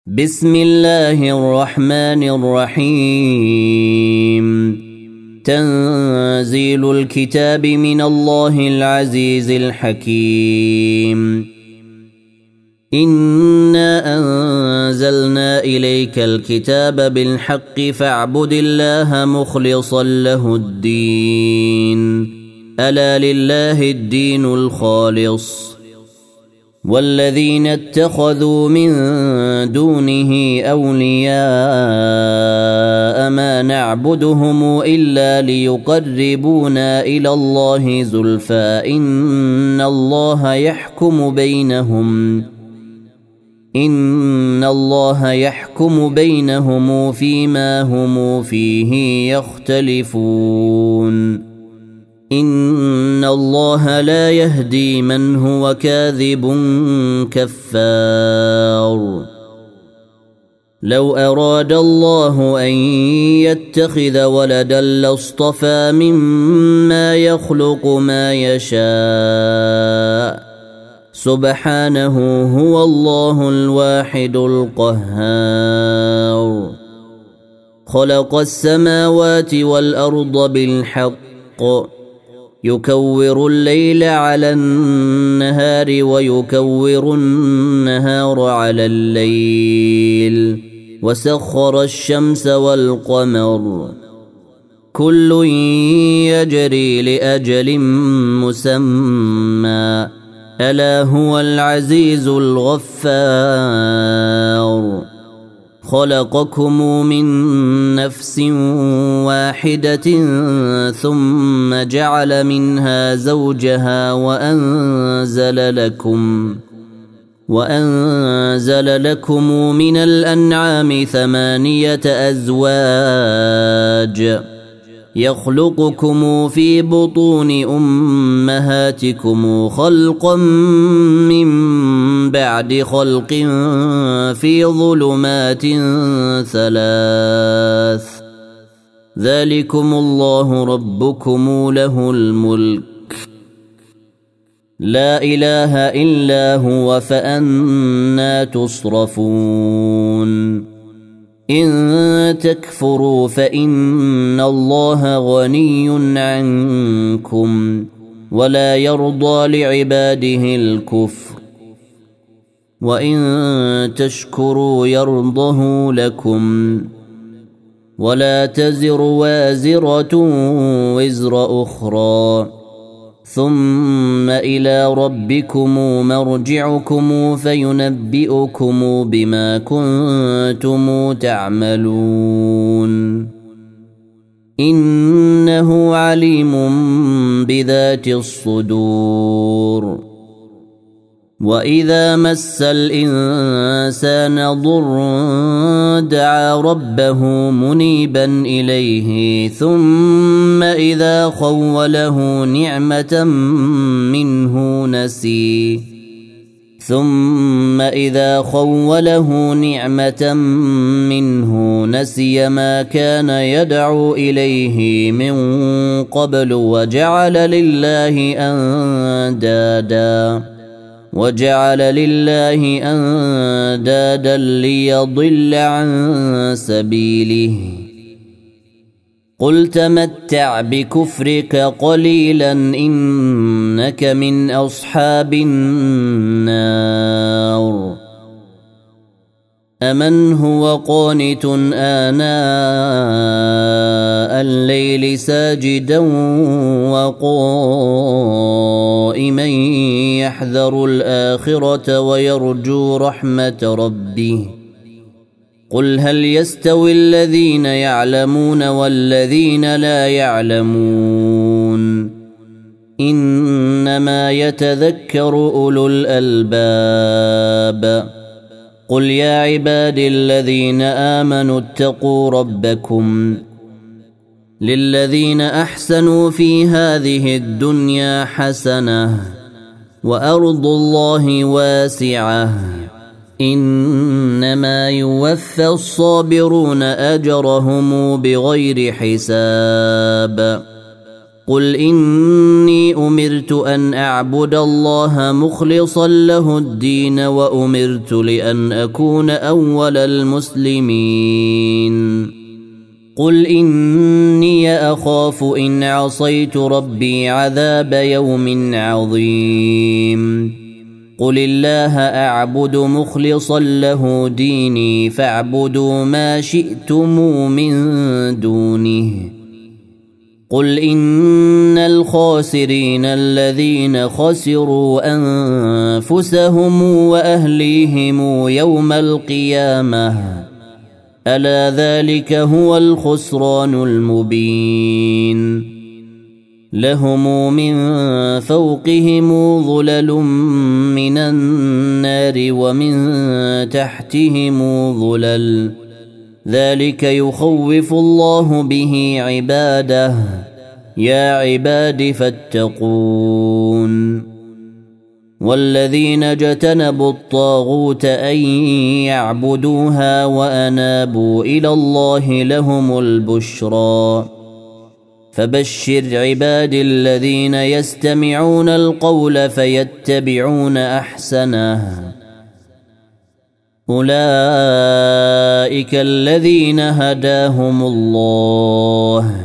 بسم الله الرحمن الرحيم تنزيل الكتاب من الله العزيز الحكيم إنا أنزلنا إليك الكتاب بالحق فاعبد الله مخلصا له الدين ألا لله الدين الخالص والذين اتخذوا من دونه أولياء ما نعبدهم إلا ليقربونا إلى الله زلفى إن الله يحكم بينهم فيما هم فيه يختلفون إن الله لا يهدي من هو كاذب كفار لو أراد الله أن يتخذ ولدا لاصطفى مما يخلق ما يشاء سبحانه هو الله الواحد القهار خلق السماوات والأرض بالحق يكور الليل على النهار ويكور النهار على الليل وسخر الشمس والقمر كل يجري لأجل مسمى ألا هو العزيز الغفار خلقكم من نفس واحدة ثم جعل منها زوجها وأنزل لكم من الأنعام 8 أزواج يخلقكم في بطون أمهاتكم خلقا من بعد خلق في ظلمات 3 ذلكم الله ربكم له الملك لا إله إلا هو فأنى تصرفون إن تكفروا فإن الله غني عنكم ولا يرضى لعباده الكفر وإن تشكروا يرضه لكم ولا تزر وازرة وزر أخرى ثم إلى ربكم مرجعكم فينبئكم بما كنتم تعملون إنه عليم بذات الصدور وإذا مس الإنسان ضر دعا ربه منيبا إليه ثم إذا خوله نعمة منه نسي ما كان يدعو إليه من قبل وجعل لله أندادا ليضل عن سبيله قل تمتع بكفرك قليلا إنك من أصحاب النار أمن هو قانت آناء الليل ساجدا وقائما يحذر الآخرة ويرجو رحمة ربه قل هل يستوي الذين يعلمون والذين لا يعلمون إنما يتذكر أولو الألباب قل يا عبادي الذين آمنوا اتقوا ربكم للذين أحسنوا في هذه الدنيا حسنة وأرض الله واسعة إنما يوفى الصابرون أجرهم بغير حساب قل إني أمرت أن أعبد الله مخلصا له الدين وأمرت لأن أكون أول المسلمين قل إني أخاف إن عصيت ربي عذاب يوم عظيم قل الله أعبد مخلصا له ديني فاعبدوا ما شئتم من دونه قل إن الخاسرين الذين خسروا أنفسهم وأهليهم يوم القيامة ألا ذلك هو الخسران المبين لهم من فوقهم ظلل من النار ومن تحتهم ظلل ذلك يخوف الله به عباده يا عباد فاتقون والذين اجتنبوا الطاغوت أن يعبدوها وأنابوا إلى الله لهم البشرى فبشر عبادي الذين يستمعون القول فيتبعون أحسنه أولئك الذين هداهم الله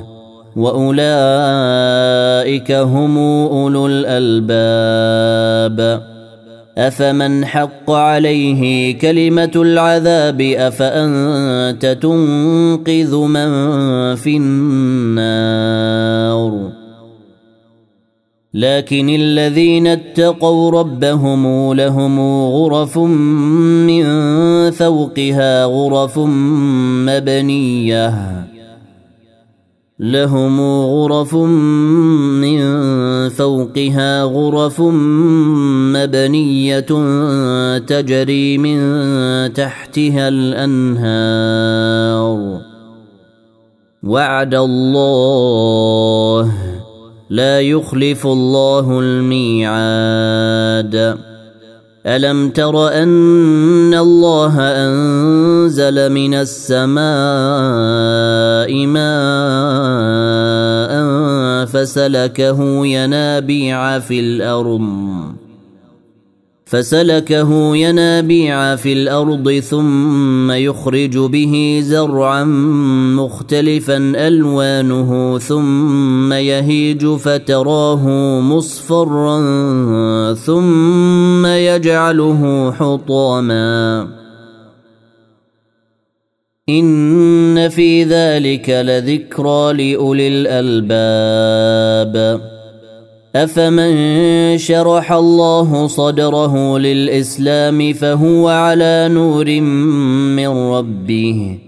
وأولئك هم أولو الألباب أفمن حق عليه كلمة العذاب أفأنت تنقذ من في النار لكن الذين اتقوا ربهم لهم غرف من فوقها غرف مبنية لهم غرف من فوقها غرف مبنية تجري من تحتها الأنهار وعد الله لا يخلف الله الميعاد ألم تر أن الله أنزل من السماء ماء فسلكه ينابيع في الأرض ثم يخرج به زرعا مختلفا ألوانه ثم يهيج فتراه مصفرا ثم يجعله حطاما إن في ذلك لذكرى لأولي الألباب أفمن شرح الله صدره للإسلام فهو على نور من ربه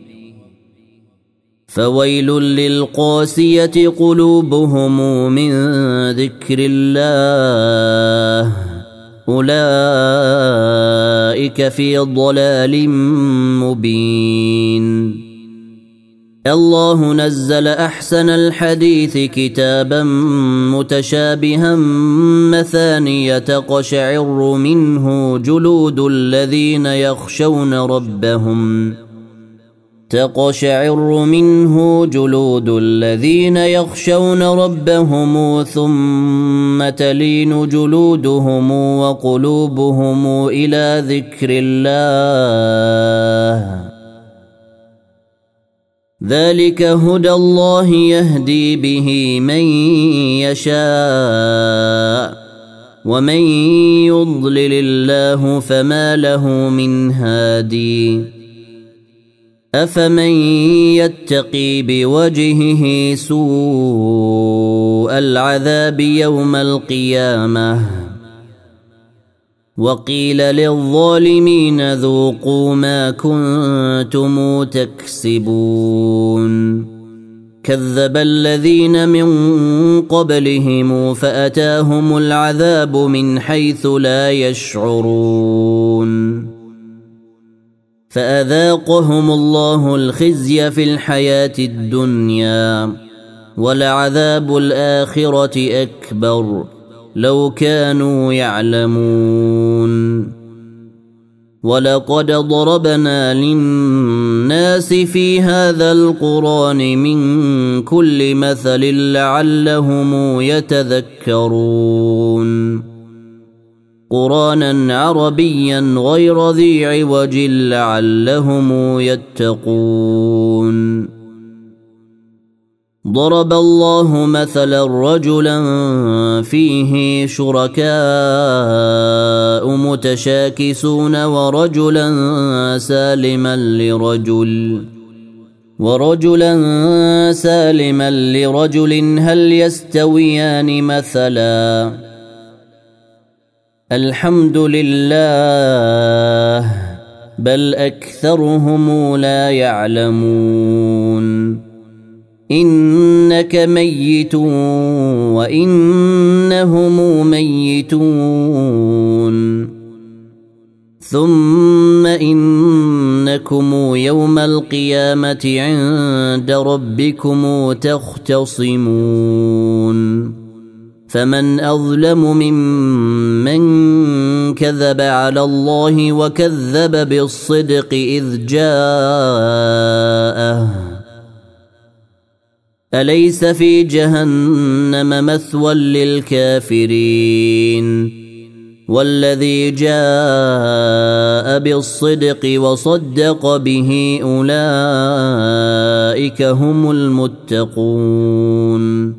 فويل للقاسية قلوبهم من ذكر الله أولئك في ضلال مبين الله نزل أحسن الحديث كتابا متشابها مثانية تقشعر منه جلود الذين يخشون ربهم ثم تلين جلودهم وقلوبهم إلى ذكر الله ذلك هدى الله يهدي به من يشاء ومن يضلل الله فما له من هادي أفمن يتقي بوجهه سوء العذاب يوم القيامة وقيل للظالمين ذوقوا ما كنتم تكسبون كذب الذين من قبلهم فأتاهم العذاب من حيث لا يشعرون فأذاقهم الله الخزي في الحياة الدنيا ولعذاب الآخرة أكبر لو كانوا يعلمون ولقد ضربنا للناس في هذا القرآن من كل مثل لعلهم يتذكرون قرآنا عربيا غير ذي عوج لعلهم يتقون ضرب الله مثلا رجلا فيه شركاء متشاكسون ورجلا سالما لرجل هل يستويان مثلا الحمد لله بل أكثرهم لا يعلمون إنك ميت وإنهم ميتون ثم إنكم يوم القيامة عند ربكم تختصمون فمن أظلم ممن كذب على الله وكذب بالصدق إذ جاءه أليس في جهنم مثوى للكافرين والذي جاء بالصدق وصدق به أولئك هم المتقون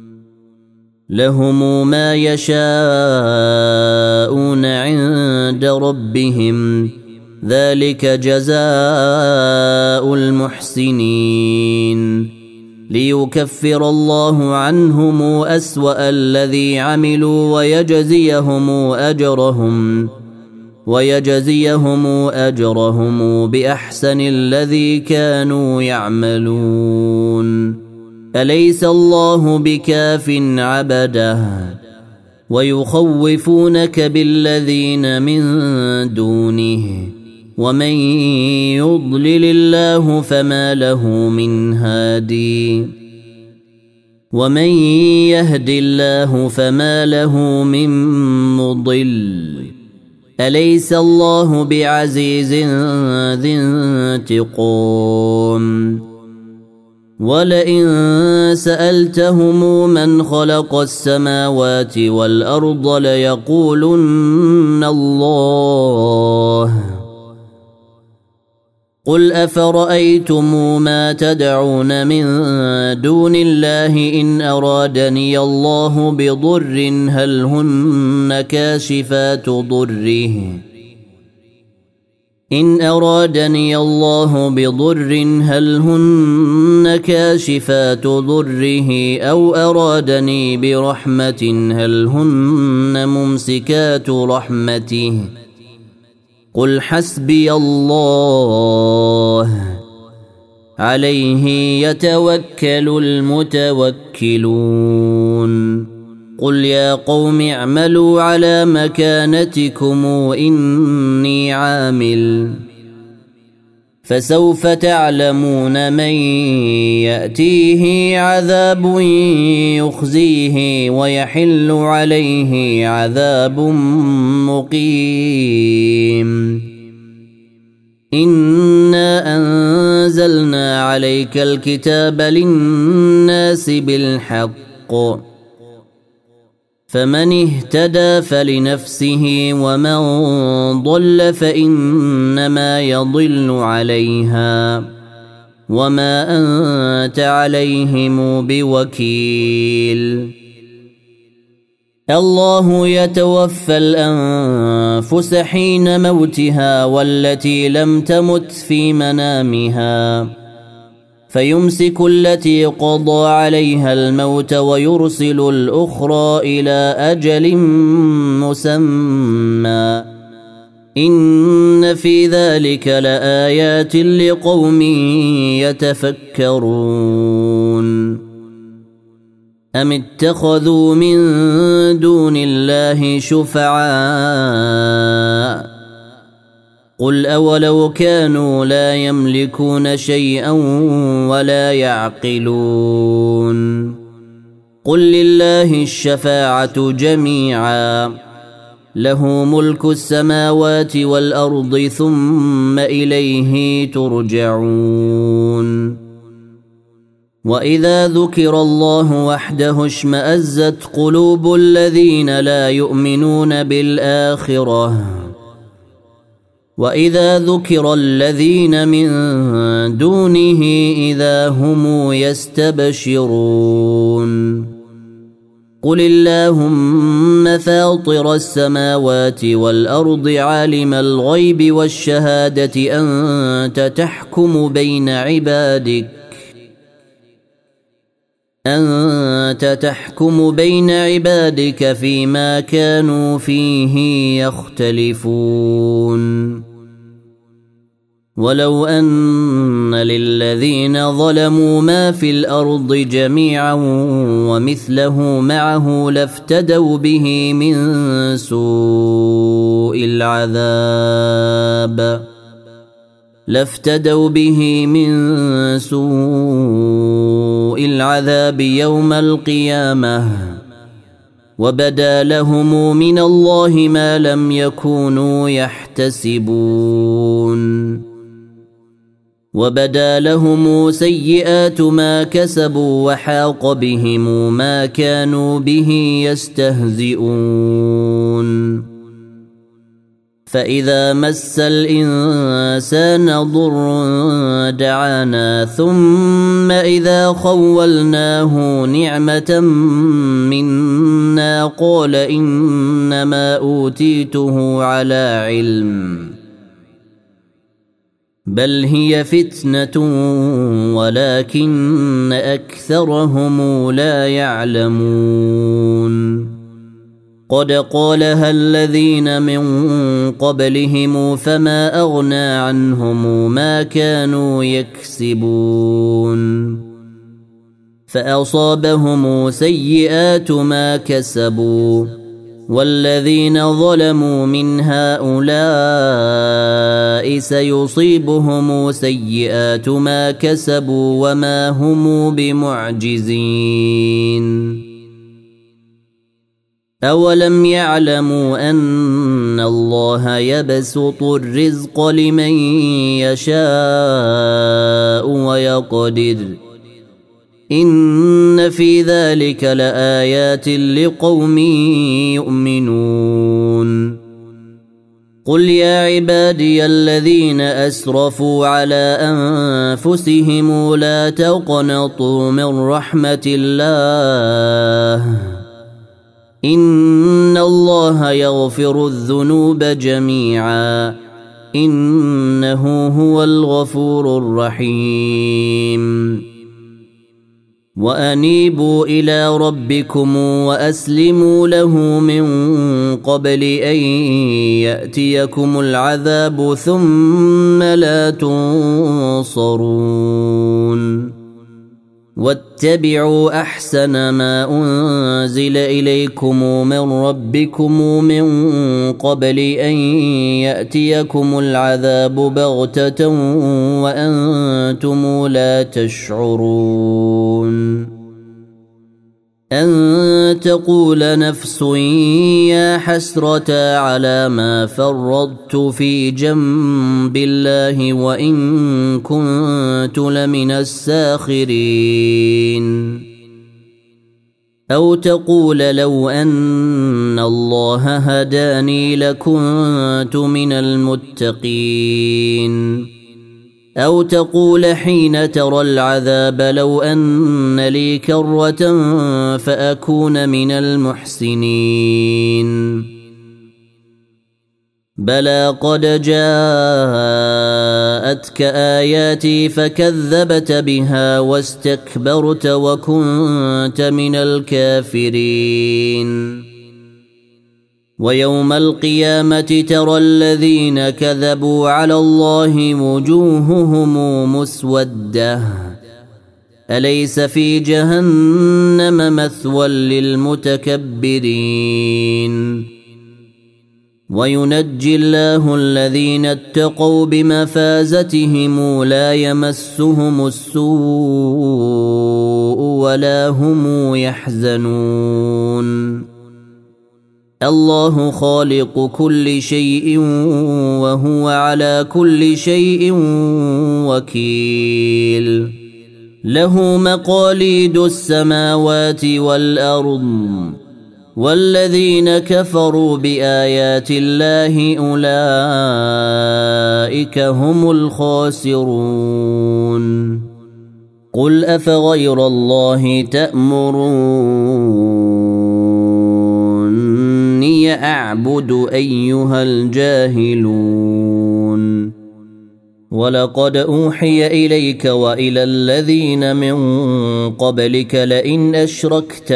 لهم ما يشاءون عند ربهم ذلك جزاء المحسنين ليكفر الله عنهم أسوأ الذي عملوا ويجزيهم أجرهم بأحسن الذي كانوا يعملون أليس الله بكاف عبده ويخوفونك بالذين من دونه ومن يضلل الله فما له من هادي ومن يهد الله فما له من مضل أليس الله بعزيز ذي انتقام ولئن سألتهم من خلق السماوات والأرض ليقولن الله قل أفرأيتم ما تدعون من دون الله إن أرادني الله بضر هل هن كاشفات ضره أو أرادني برحمة هل هن ممسكات رحمته قل حسبي الله عليه يتوكل المتوكلون قل يا قوم اعملوا على مكانتكم إني عامل فسوف تعلمون من يأتيه عذاب يخزيه ويحل عليه عذاب مقيم إنا أنزلنا عليك الكتاب للناس بالحق فمن اهتدى فلنفسه ومن ضل فإنما يضل عليها وما أنت عليهم بوكيل الله يتوفى الأنفس حين موتها والتي لم تمت في منامها فيمسك التي قضى عليها الموت ويرسل الأخرى إلى أجل مسمى إن في ذلك لآيات لقوم يتفكرون أم اتخذوا من دون الله شفعاء قل أولو كانوا لا يملكون شيئا ولا يعقلون قل لله الشفاعة جميعا له ملك السماوات والأرض ثم إليه ترجعون وإذا ذكر الله وحده اشمأزت قلوب الذين لا يؤمنون بالآخرة وإذا ذكر الذين من دونه إذا هم يستبشرون قل اللهم فاطر السماوات والأرض عالم الغيب والشهادة أنت تحكم بين عبادك فيما كانوا فيه يختلفون ولو أن للذين ظلموا ما في الأرض جميعا ومثله معه لافتدوا به من سوء العذاب يوم القيامة وبدا لهم من الله ما لم يكونوا يحتسبون وبدا لهم سيئات ما كسبوا وحاق بهم ما كانوا به يستهزئون فإذا مس الإنسان ضر دعانا ثم إذا خولناه نعمة منا قال إنما أوتيته على علم بل هي فتنة ولكن أكثرهم لا يعلمون قد قالها الذين من قبلهم فما أغنى عنهم ما كانوا يكسبون فأصابهم سيئات ما كسبوا والذين ظلموا من هؤلاء سيصيبهم سيئات ما كسبوا وما هم بمعجزين أولم يعلموا أن الله يبسط الرزق لمن يشاء ويقدر إن في ذلك لآيات لقوم يؤمنون قل يا عبادي الذين أسرفوا على أنفسهم لا تقنطوا من رحمة الله إن الله يغفر الذنوب جميعا إنه هو الغفور الرحيم وأنيبوا إلى ربكم وأسلموا له من قبل أن يأتيكم العذاب ثم لا تنصرون واتبعوا أحسن ما أنزل إليكم من ربكم من قبل أن يأتيكم العذاب بغتة وأنتم لا تشعرون أن تقول نفس يا حسرة على ما فرطت في جنب الله وإن كنت لمن الساخرين أو تقول لو أن الله هداني لكنت من المتقين أو تقول حين ترى العذاب لو أن لي كرة فأكون من المحسنين بلى قد جاءتك آياتي فكذبت بها واستكبرت وكنت من الكافرين ويوم القيامة ترى الذين كذبوا على الله وجوههم مسودة أليس في جهنم مثوى للمتكبرين وينجي الله الذين اتقوا بمفازتهم لا يمسهم السوء ولا هم يحزنون الله خالق كل شيء وهو على كل شيء وكيل له مقاليد السماوات والأرض والذين كفروا بآيات الله أولئك هم الخاسرون قل أفغير الله تأمروني أعبد أيها الجاهلون ولقد أوحي إليك وإلى الذين من قبلك لئن أشركت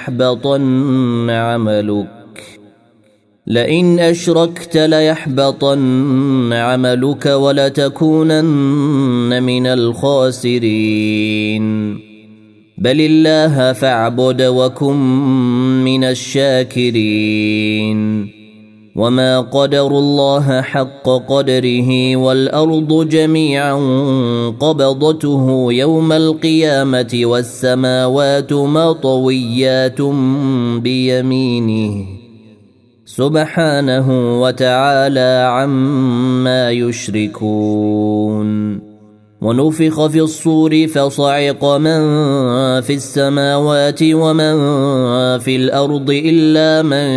ليحبطن عملك ولتكونن من الخاسرين بل الله فاعبد وكن من الشاكرين وما قدروا الله حق قدره والأرض جميعا قبضته يوم القيامة والسماوات مطويات بيمينه سبحانه وتعالى عما يشركون ونفخ في الصور فصعق من في السماوات ومن في الأرض إلا من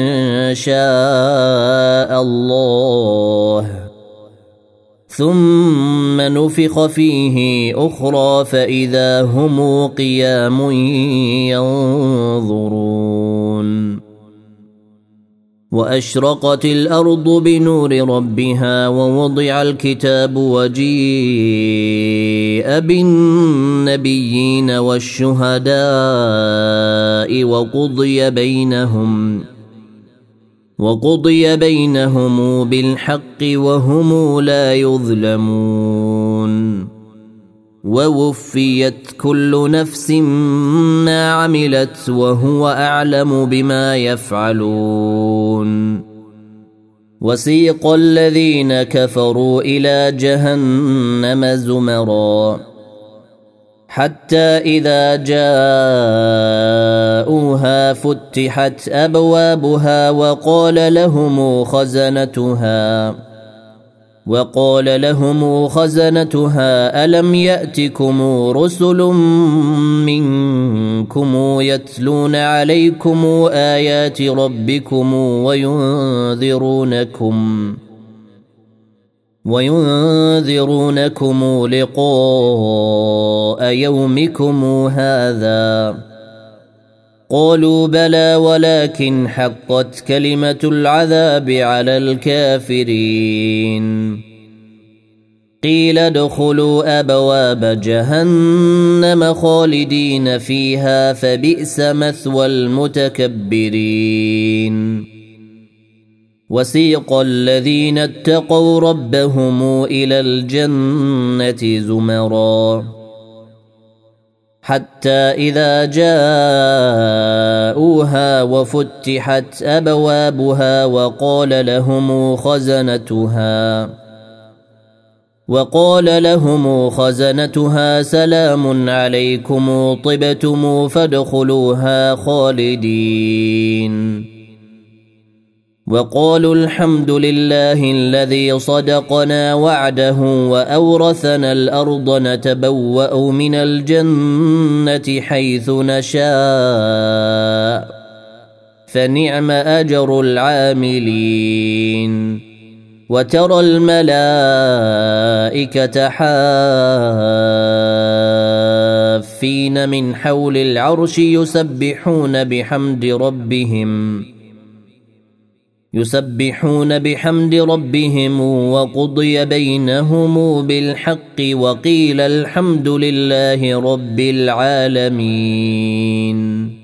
شاء الله ثم نفخ فيه أخرى فإذا هم قيام ينظرون وأشرقت الأرض بنور ربها ووضع الكتاب وجيء بالنبيين والشهداء وقضي بينهم بالحق وهم لا يظلمون ووفيت كل نفس ما عملت وهو أعلم بما يفعلون وسيق الذين كفروا إلى جهنم زمرا حتى إذا جاءوها فتحت أبوابها وقال لهم خزنتها ألم يأتكم رسل منكم يتلون عليكم آيات ربكم وينذرونكم لقاء يومكم هذا قالوا بلى ولكن حقت كلمة العذاب على الكافرين قيل ادخلوا أبواب جهنم خالدين فيها فبئس مثوى المتكبرين وسيق الذين اتقوا ربهم إلى الجنة زمرا حتى إذا جاءوها وفتحت أبوابها وقال لهم خزنتها سلام عليكم طبتم فادخلوها خالدين وقالوا الحمد لله الذي صدقنا وعده وأورثنا الأرض نتبوأ من الجنة حيث نشاء فنعم أجر العاملين وترى الملائكة حافين من حول العرش يسبحون بحمد ربهم وقضي بينهم بالحق وقيل الحمد لله رب العالمين